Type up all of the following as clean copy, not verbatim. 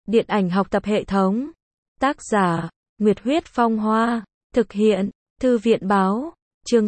Điện ảnh học tập hệ thống. Tác giả, Nguyệt Huyết Phong Hoa. Thực hiện, Thư viện Báo. Chương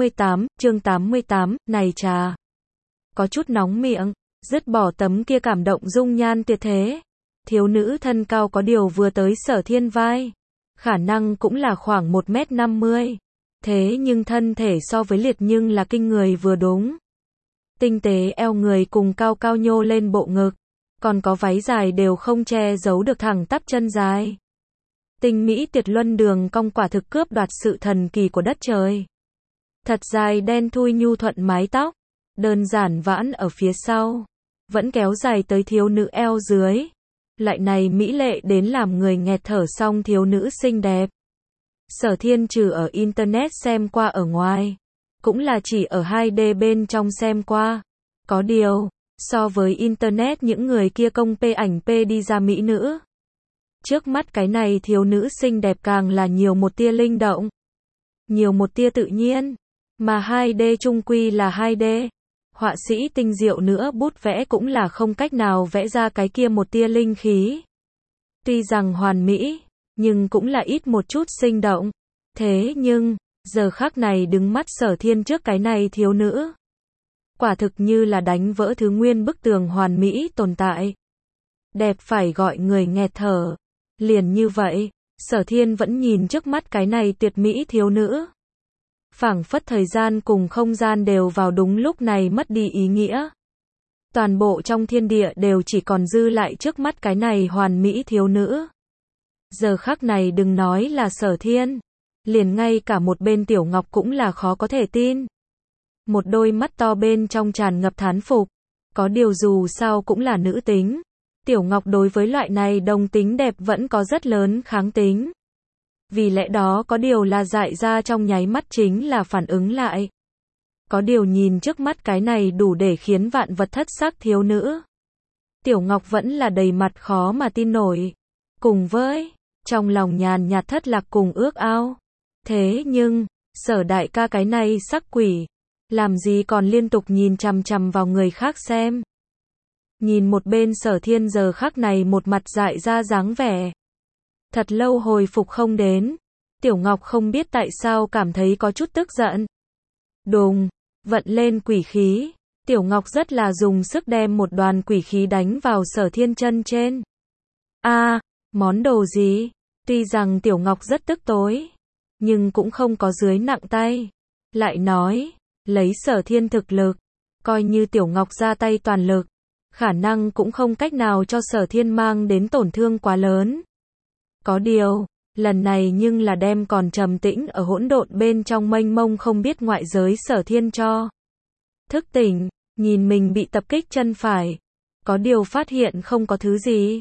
88, này trà. Có chút nóng miệng, dứt bỏ tấm kia cảm động dung nhan tuyệt thế. Thiếu nữ thân cao có điều vừa tới Sở Thiên vai. Khả năng cũng là khoảng 1m50. Thế nhưng thân thể so với Liệt nhưng là kinh người vừa đúng. Tinh tế eo người cùng cao cao nhô lên bộ ngực. Còn có váy dài đều không che giấu được thẳng tắp chân dài. Tinh mỹ tuyệt luân đường cong quả thực cướp đoạt sự thần kỳ của đất trời. Thật dài đen thui nhu thuận mái tóc, đơn giản vãn ở phía sau, vẫn kéo dài tới thiếu nữ eo dưới. Loại này mỹ lệ đến làm người nghẹt thở song thiếu nữ xinh đẹp. Sở Thiên trừ ở Internet xem qua ở ngoài, cũng là chỉ ở 2D bên trong xem qua. Có điều, so với Internet những người kia công pê ảnh pê đi ra mỹ nữ. Trước mắt cái này thiếu nữ xinh đẹp càng là nhiều một tia linh động, nhiều một tia tự nhiên, mà 2D chung quy là 2D. Họa sĩ tinh diệu nữa bút vẽ cũng là không cách nào vẽ ra cái kia một tia linh khí. Tuy rằng hoàn mỹ, nhưng cũng là ít một chút sinh động. Thế nhưng, giờ khắc này đứng mắt Sở Thiên trước cái này thiếu nữ. Quả thực như là đánh vỡ thứ nguyên bức tường hoàn mỹ tồn tại. Đẹp phải gọi người nghẹt thở. Liền như vậy, Sở Thiên vẫn nhìn trước mắt cái này tuyệt mỹ thiếu nữ. Phảng phất thời gian cùng không gian đều vào đúng lúc này mất đi ý nghĩa. Toàn bộ trong thiên địa đều chỉ còn dư lại trước mắt cái này hoàn mỹ thiếu nữ. Giờ khắc này đừng nói là Sở Thiên, liền ngay cả một bên Tiểu Ngọc cũng là khó có thể tin. Một đôi mắt to bên trong tràn ngập thán phục. Có điều dù sao cũng là nữ tính. Tiểu Ngọc đối với loại này đồng tính đẹp vẫn có rất lớn kháng tính. Vì lẽ đó có điều là dại ra trong nháy mắt chính là phản ứng lại. Có điều nhìn trước mắt cái này đủ để khiến vạn vật thất sắc thiếu nữ. Tiểu Ngọc vẫn là đầy mặt khó mà tin nổi. Cùng với, trong lòng nhàn nhạt thất lạc cùng ước ao. Thế nhưng, Sở đại ca cái này sắc quỷ. Làm gì còn liên tục nhìn chằm chằm vào người khác xem. Nhìn một bên Sở Thiên giờ khắc này một mặt dại ra dáng vẻ. Thật lâu hồi phục không đến. Tiểu Ngọc không biết tại sao cảm thấy có chút tức giận. Đùng, vận lên quỷ khí. Tiểu Ngọc rất là dùng sức đem một đoàn quỷ khí đánh vào Sở Thiên chân trên. Món đồ gì? Tuy rằng Tiểu Ngọc rất tức tối, nhưng cũng không có dưới nặng tay. Lại nói, lấy Sở Thiên thực lực, coi như Tiểu Ngọc ra tay toàn lực, khả năng cũng không cách nào cho Sở Thiên mang đến tổn thương quá lớn. Có điều, lần này nhưng là đem còn trầm tĩnh ở hỗn độn bên trong mênh mông không biết ngoại giới Sở Thiên cho thức tỉnh, nhìn mình bị tập kích chân phải. Có điều phát hiện không có thứ gì.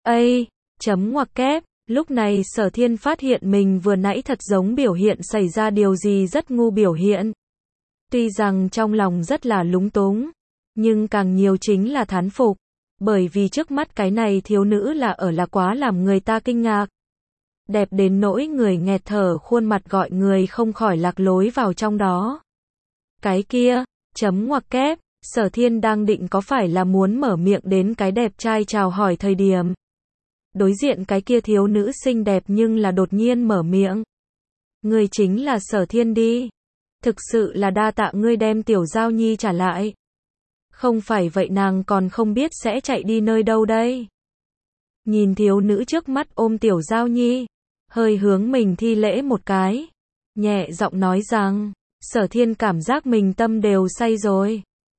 Chấm ngoặc kép, lúc này Sở Thiên phát hiện mình vừa nãy thật giống biểu hiện xảy ra điều gì rất ngu biểu hiện. Tuy rằng trong lòng rất là lúng túng, nhưng càng nhiều chính là thán phục. Bởi vì trước mắt cái này thiếu nữ là quá làm người ta kinh ngạc. Đẹp đến nỗi người nghẹt thở khuôn mặt gọi người không khỏi lạc lối vào trong đó. Cái kia, chấm ngoặc kép, Sở Thiên đang định có phải là muốn mở miệng đến cái đẹp trai chào hỏi thời điểm. Đối diện cái kia thiếu nữ xinh đẹp nhưng là đột nhiên mở miệng. Ngươi chính là Sở Thiên đi. Thực sự là đa tạ ngươi đem Tiểu Giao Nhi trả lại. Không phải vậy nàng còn không biết sẽ chạy đi nơi đâu đây. Nhìn thiếu nữ trước mắt ôm Tiểu Giao Nhi, hơi hướng mình thi lễ một cái, nhẹ giọng nói rằng, Sở Thiên cảm giác mình tâm đều say rồi.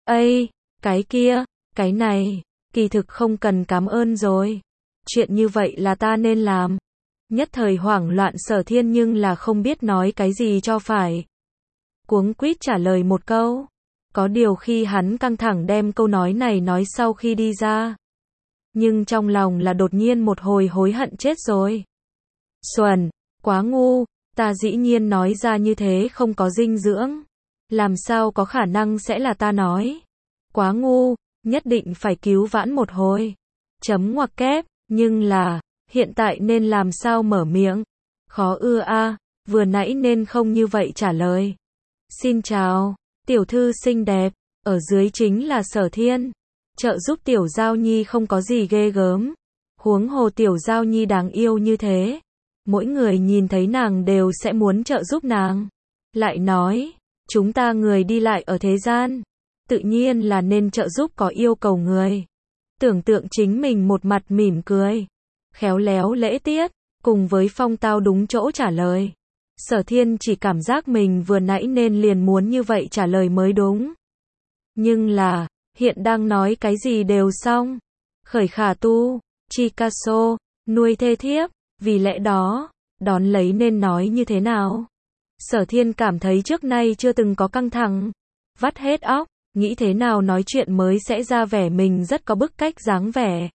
Cái kia, cái này, kỳ thực không cần cảm ơn rồi. Chuyện như vậy là ta nên làm. Nhất thời hoảng loạn Sở Thiên nhưng là không biết nói cái gì cho phải. Cuống quýt trả lời một câu. Có điều khi hắn căng thẳng đem câu nói này nói sau khi đi ra. Nhưng trong lòng là đột nhiên một hồi hối hận chết rồi. Xuẩn, quá ngu, ta dĩ nhiên nói ra như thế không có dinh dưỡng. Làm sao có khả năng sẽ là ta nói. Quá ngu, nhất định phải cứu vãn một hồi. Chấm ngoặc kép, nhưng là, hiện tại nên làm sao mở miệng. Khó vừa nãy nên không như vậy trả lời. Xin chào, tiểu thư xinh đẹp, ở dưới chính là Sở Thiên. Trợ giúp Tiểu Giao Nhi không có gì ghê gớm. Huống hồ Tiểu Giao Nhi đáng yêu như thế. Mỗi người nhìn thấy nàng đều sẽ muốn trợ giúp nàng. Lại nói, chúng ta người đi lại ở thế gian, tự nhiên là nên trợ giúp có yêu cầu người. Tưởng tượng chính mình một mặt mỉm cười, khéo léo lễ tiết, cùng với phong tao đúng chỗ trả lời. Sở Thiên chỉ cảm giác mình vừa nãy nên liền muốn như vậy trả lời mới đúng. Nhưng là, hiện đang nói cái gì đều xong. Khởi khả tu, Chicasso, nuôi thê thiếp, vì lẽ đó, đón lấy nên nói như thế nào? Sở Thiên cảm thấy trước nay chưa từng có căng thẳng, vắt hết óc, nghĩ thế nào nói chuyện mới sẽ ra vẻ mình rất có bức cách dáng vẻ.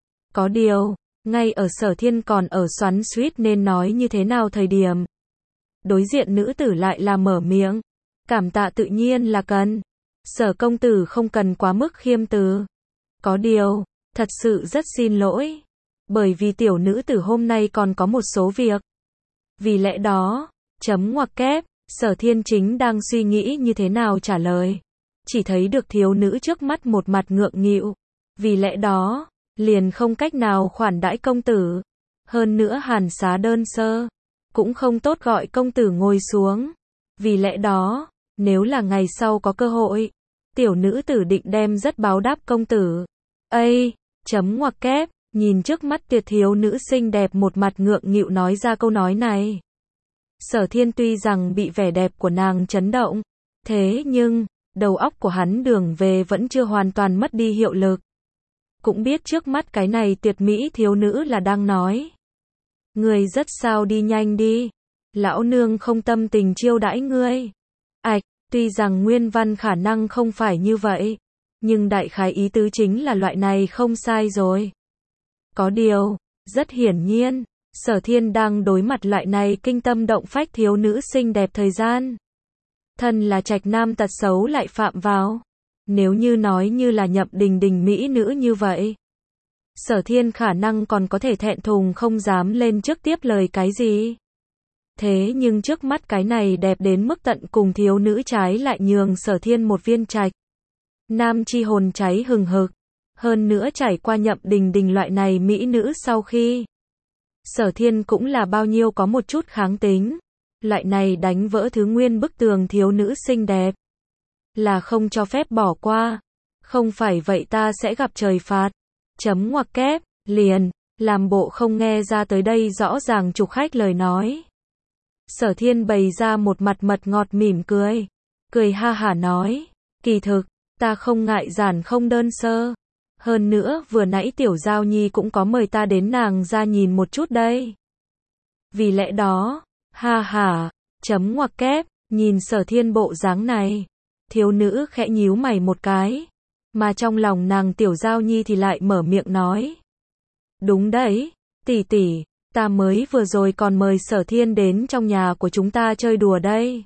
Có điều, ngay ở Sở Thiên còn ở xoắn xuýt nên nói như thế nào thời điểm. Đối diện nữ tử lại là mở miệng, cảm tạ tự nhiên là cần. Sở công tử không cần quá mức khiêm từ. Có điều, thật sự rất xin lỗi, bởi vì tiểu nữ tử hôm nay còn có một số việc. Vì lẽ đó, chấm ngoặc kép, Sở Thiên chính đang suy nghĩ như thế nào trả lời. Chỉ thấy được thiếu nữ trước mắt một mặt ngượng nghịu. Vì lẽ đó, liền không cách nào khoản đãi công tử. Hơn nữa hàn xá đơn sơ, cũng không tốt gọi công tử ngồi xuống. Vì lẽ đó, nếu là ngày sau có cơ hội, tiểu nữ tử định đem rất báo đáp công tử. Ây, chấm ngoặc kép, nhìn trước mắt tuyệt thiếu nữ xinh đẹp một mặt ngượng nghịu nói ra câu nói này. Sở Thiên tuy rằng bị vẻ đẹp của nàng chấn động, thế nhưng, đầu óc của hắn đường về vẫn chưa hoàn toàn mất đi hiệu lực. Cũng biết trước mắt cái này tuyệt mỹ thiếu nữ là đang nói. Ngươi rất sao đi nhanh đi. Lão nương không tâm tình chiêu đãi ngươi. Ảch, tuy rằng nguyên văn khả năng không phải như vậy, nhưng đại khái ý tứ chính là loại này không sai rồi. Có điều, rất hiển nhiên, Sở Thiên đang đối mặt loại này kinh tâm động phách thiếu nữ xinh đẹp thời gian. Thân là trạch nam tật xấu lại phạm vào. Nếu như nói như là Nhậm Đình Đình mỹ nữ như vậy, Sở Thiên khả năng còn có thể thẹn thùng không dám lên trước tiếp lời cái gì. Thế nhưng trước mắt cái này đẹp đến mức tận cùng thiếu nữ trái lại nhường Sở Thiên một viên trạch nam chi hồn cháy hừng hực. Hơn nữa trải qua Nhậm Đình Đình loại này mỹ nữ sau khi, Sở Thiên cũng là bao nhiêu có một chút kháng tính. Loại này đánh vỡ thứ nguyên bức tường thiếu nữ xinh đẹp, là không cho phép bỏ qua. Không phải vậy ta sẽ gặp trời phạt. Chấm ngoặc kép, liền, làm bộ không nghe ra tới đây rõ ràng trục khách lời nói. Sở Thiên bày ra một mặt mật ngọt mỉm cười. Cười ha hả nói, kỳ thực, ta không ngại giản không đơn sơ. Hơn nữa vừa nãy Tiểu Giao Nhi cũng có mời ta đến nàng ra nhìn một chút đây. Vì lẽ đó, ha hả, chấm ngoặc kép, nhìn Sở Thiên bộ dáng này. Thiếu nữ khẽ nhíu mày một cái, mà trong lòng nàng Tiểu Giao Nhi thì lại mở miệng nói. Đúng đấy, tỷ tỷ, ta mới vừa rồi còn mời Sở Thiên đến trong nhà của chúng ta chơi đùa đây.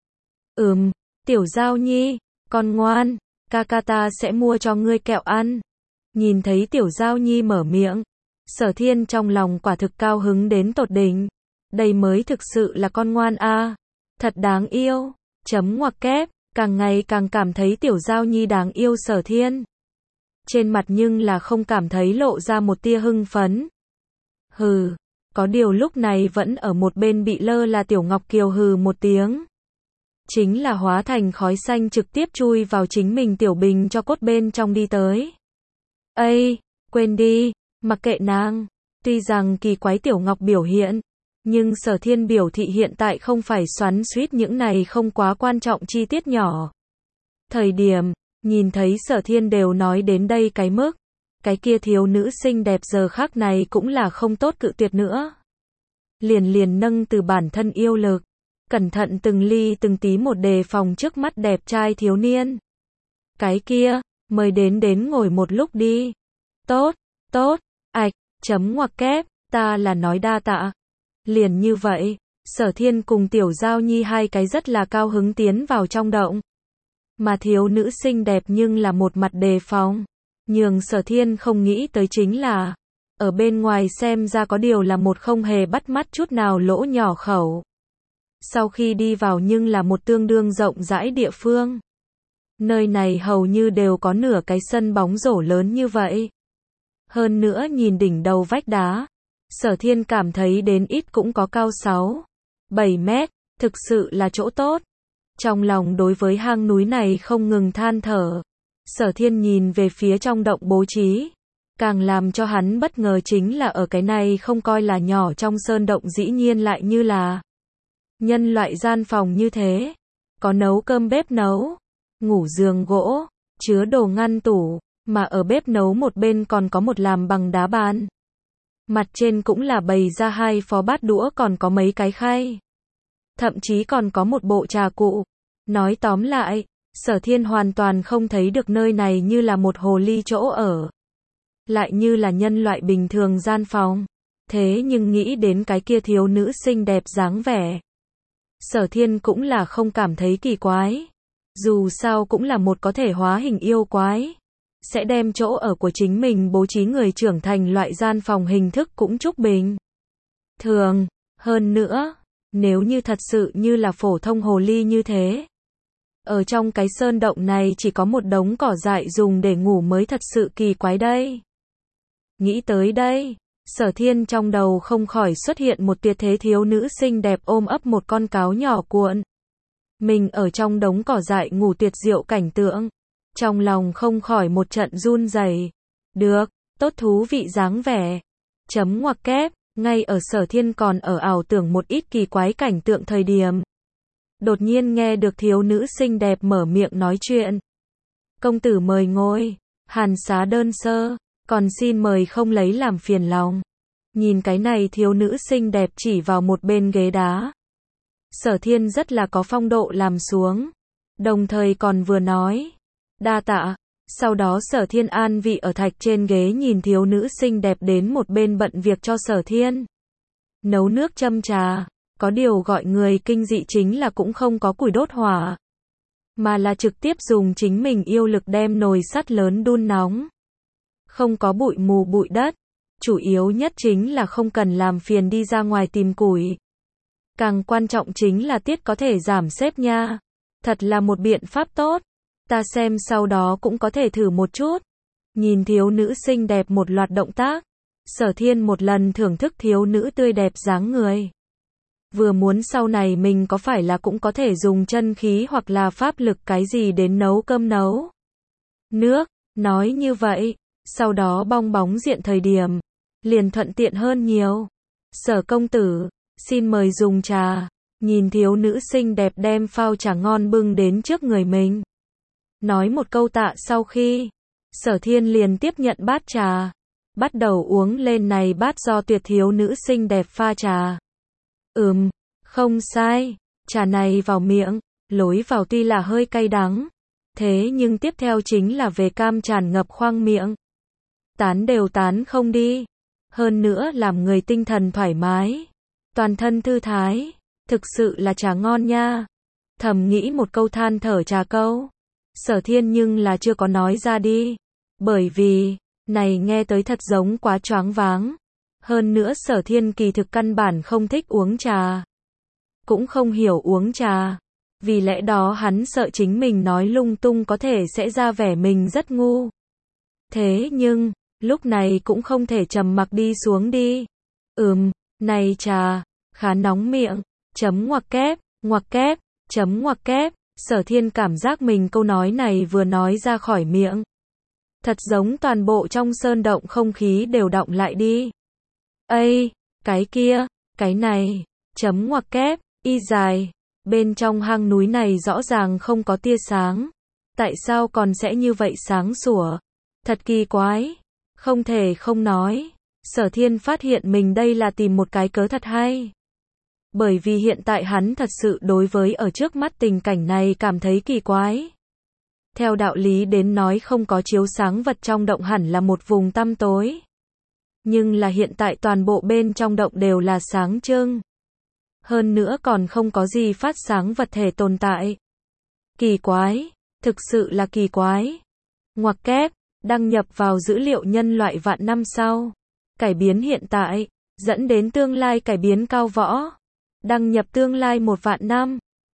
Tiểu Giao Nhi, con ngoan, ca ca ta sẽ mua cho ngươi kẹo ăn. Nhìn thấy Tiểu Giao Nhi mở miệng, Sở Thiên trong lòng quả thực cao hứng đến tột đỉnh. Đây mới thực sự là con ngoan a, thật đáng yêu. Chấm ngoặc kép, càng ngày càng cảm thấy Tiểu Giao Nhi đáng yêu Sở Thiên. Trên mặt nhưng là không cảm thấy lộ ra một tia hưng phấn. Hừ, có điều lúc này vẫn ở một bên bị lơ là Tiểu Ngọc Kiều hừ một tiếng. Chính là hóa thành khói xanh trực tiếp chui vào chính mình tiểu bình cho cốt bên trong đi tới. Ây, quên đi, mặc kệ nàng. Tuy rằng kỳ quái Tiểu Ngọc biểu hiện, nhưng Sở Thiên biểu thị hiện tại không phải xoắn xuýt những này không quá quan trọng chi tiết nhỏ. Thời điểm, nhìn thấy Sở Thiên đều nói đến đây cái mức, cái kia thiếu nữ xinh đẹp giờ khắc này cũng là không tốt cự tuyệt nữa. Liền nâng từ bản thân yêu lực, cẩn thận từng ly từng tí một đề phòng trước mắt đẹp trai thiếu niên. Cái kia, mời đến ngồi một lúc đi. Tốt, ạch, chấm ngoặc kép, ta là nói đa tạ. Liền như vậy, Sở Thiên cùng Tiểu Giao Nhi hai cái rất là cao hứng tiến vào trong động. Mà thiếu nữ xinh đẹp nhưng là một mặt đề phòng. Nhường Sở Thiên không nghĩ tới chính là, ở bên ngoài xem ra có điều là một không hề bắt mắt chút nào lỗ nhỏ khẩu. Sau khi đi vào nhưng là một tương đương rộng rãi địa phương. Nơi này hầu như đều có nửa cái sân bóng rổ lớn như vậy. Hơn nữa nhìn đỉnh đầu vách đá, Sở Thiên cảm thấy đến ít cũng có cao 6, 7 mét, thực sự là chỗ tốt. Trong lòng đối với hang núi này không ngừng than thở. Sở Thiên nhìn về phía trong động bố trí. Càng làm cho hắn bất ngờ chính là ở cái này không coi là nhỏ trong sơn động dĩ nhiên lại như là nhân loại gian phòng như thế. Có nấu cơm bếp nấu, ngủ giường gỗ, chứa đồ ngăn tủ, mà ở bếp nấu một bên còn có một làm bằng đá bàn. Mặt trên cũng là bày ra 2 phó bát đũa còn có mấy cái khay. Thậm chí còn có một bộ trà cụ. Nói tóm lại, Sở Thiên hoàn toàn không thấy được nơi này như là một hồ ly chỗ ở. Lại như là nhân loại bình thường gian phòng. Thế nhưng nghĩ đến cái kia thiếu nữ xinh đẹp dáng vẻ. Sở Thiên cũng là không cảm thấy kỳ quái. Dù sao cũng là một có thể hóa hình yêu quái. Sẽ đem chỗ ở của chính mình bố trí người trưởng thành loại gian phòng hình thức cũng trúc bình thường. Hơn nữa, nếu như thật sự như là phổ thông hồ ly như thế. Ở trong cái sơn động này chỉ có một đống cỏ dại dùng để ngủ mới thật sự kỳ quái đây. Nghĩ tới đây, Sở Thiên trong đầu không khỏi xuất hiện một tuyệt thế thiếu nữ xinh đẹp ôm ấp một con cáo nhỏ cuộn. Mình ở trong đống cỏ dại ngủ tuyệt diệu cảnh tượng. Trong lòng không khỏi một trận run rẩy. Được, tốt thú vị dáng vẻ. Chấm ngoặc kép, ngay ở Sở Thiên còn ở ảo tưởng một ít kỳ quái cảnh tượng thời điểm. Đột nhiên nghe được thiếu nữ xinh đẹp mở miệng nói chuyện. Công tử mời ngồi, hàn xá đơn sơ, còn xin mời không lấy làm phiền lòng. Nhìn cái này thiếu nữ xinh đẹp chỉ vào một bên ghế đá. Sở Thiên rất là có phong độ làm xuống. Đồng thời còn vừa nói. Đa tạ. Sau đó Sở Thiên an vị ở thạch trên ghế nhìn thiếu nữ xinh đẹp đến một bên bận việc cho Sở Thiên. Nấu nước châm trà. Có điều gọi người kinh dị chính là cũng không có củi đốt hỏa. Mà là trực tiếp dùng chính mình yêu lực đem nồi sắt lớn đun nóng. Không có bụi mù bụi đất. Chủ yếu nhất chính là không cần làm phiền đi ra ngoài tìm củi. Càng quan trọng chính là tiết có thể giảm xếp nha. Thật là một biện pháp tốt. Ta xem sau đó cũng có thể thử một chút. Nhìn thiếu nữ xinh đẹp một loạt động tác. Sở Thiên một lần thưởng thức thiếu nữ tươi đẹp dáng người. Vừa muốn sau này mình có phải là cũng có thể dùng chân khí hoặc là pháp lực cái gì đến nấu cơm nấu nước. Nói như vậy, sau đó bong bóng diện thời điểm, liền thuận tiện hơn nhiều. Sở công tử, xin mời dùng trà. Nhìn thiếu nữ xinh đẹp đem phao trà ngon bưng đến trước người mình. Nói một câu tạ sau khi, Sở Thiên liền tiếp nhận bát trà. Bắt đầu uống lên này bát do tuyệt thiếu nữ xinh đẹp pha trà. Không sai, trà này vào miệng, lối vào tuy là hơi cay đắng. Thế nhưng tiếp theo chính là về cam tràn ngập khoang miệng. Tán đều tán không đi. Hơn nữa làm người tinh thần thoải mái. Toàn thân thư thái. Thực sự là trà ngon nha. Thầm nghĩ một câu than thở trà câu. Sở Thiên nhưng là chưa có nói ra đi. Bởi vì, này nghe tới thật giống quá choáng váng. Hơn nữa Sở Thiên kỳ thực căn bản không thích uống trà. Cũng không hiểu uống trà. Vì lẽ đó hắn sợ chính mình nói lung tung có thể sẽ ra vẻ mình rất ngu. Thế nhưng, lúc này cũng không thể trầm mặc đi xuống đi. Này trà, khá nóng miệng. Chấm ngoặc kép, chấm ngoặc kép. Sở Thiên cảm giác mình câu nói này vừa nói ra khỏi miệng. Thật giống toàn bộ trong sơn động không khí đều đọng lại đi. Ây, cái kia, cái này, chấm ngoặc kép, y dài. Bên trong hang núi này rõ ràng không có tia sáng. Tại sao còn sẽ như vậy sáng sủa? Thật kỳ quái. Không thể không nói. Sở Thiên phát hiện mình đây là tìm một cái cớ thật hay. Bởi vì hiện tại hắn thật sự đối với ở trước mắt tình cảnh này cảm thấy kỳ quái. Theo đạo lý đến nói không có chiếu sáng vật trong động hẳn là một vùng tăm tối. Nhưng là hiện tại toàn bộ bên trong động đều là sáng trưng. Hơn nữa còn không có gì phát sáng vật thể tồn tại. Kỳ quái, thực sự là kỳ quái. Ngoặc kép, đăng nhập vào dữ liệu nhân loại vạn năm sau. Cải biến hiện tại, dẫn đến tương lai cải biến cao võ. Đăng nhập tương lai 1 vạn năm.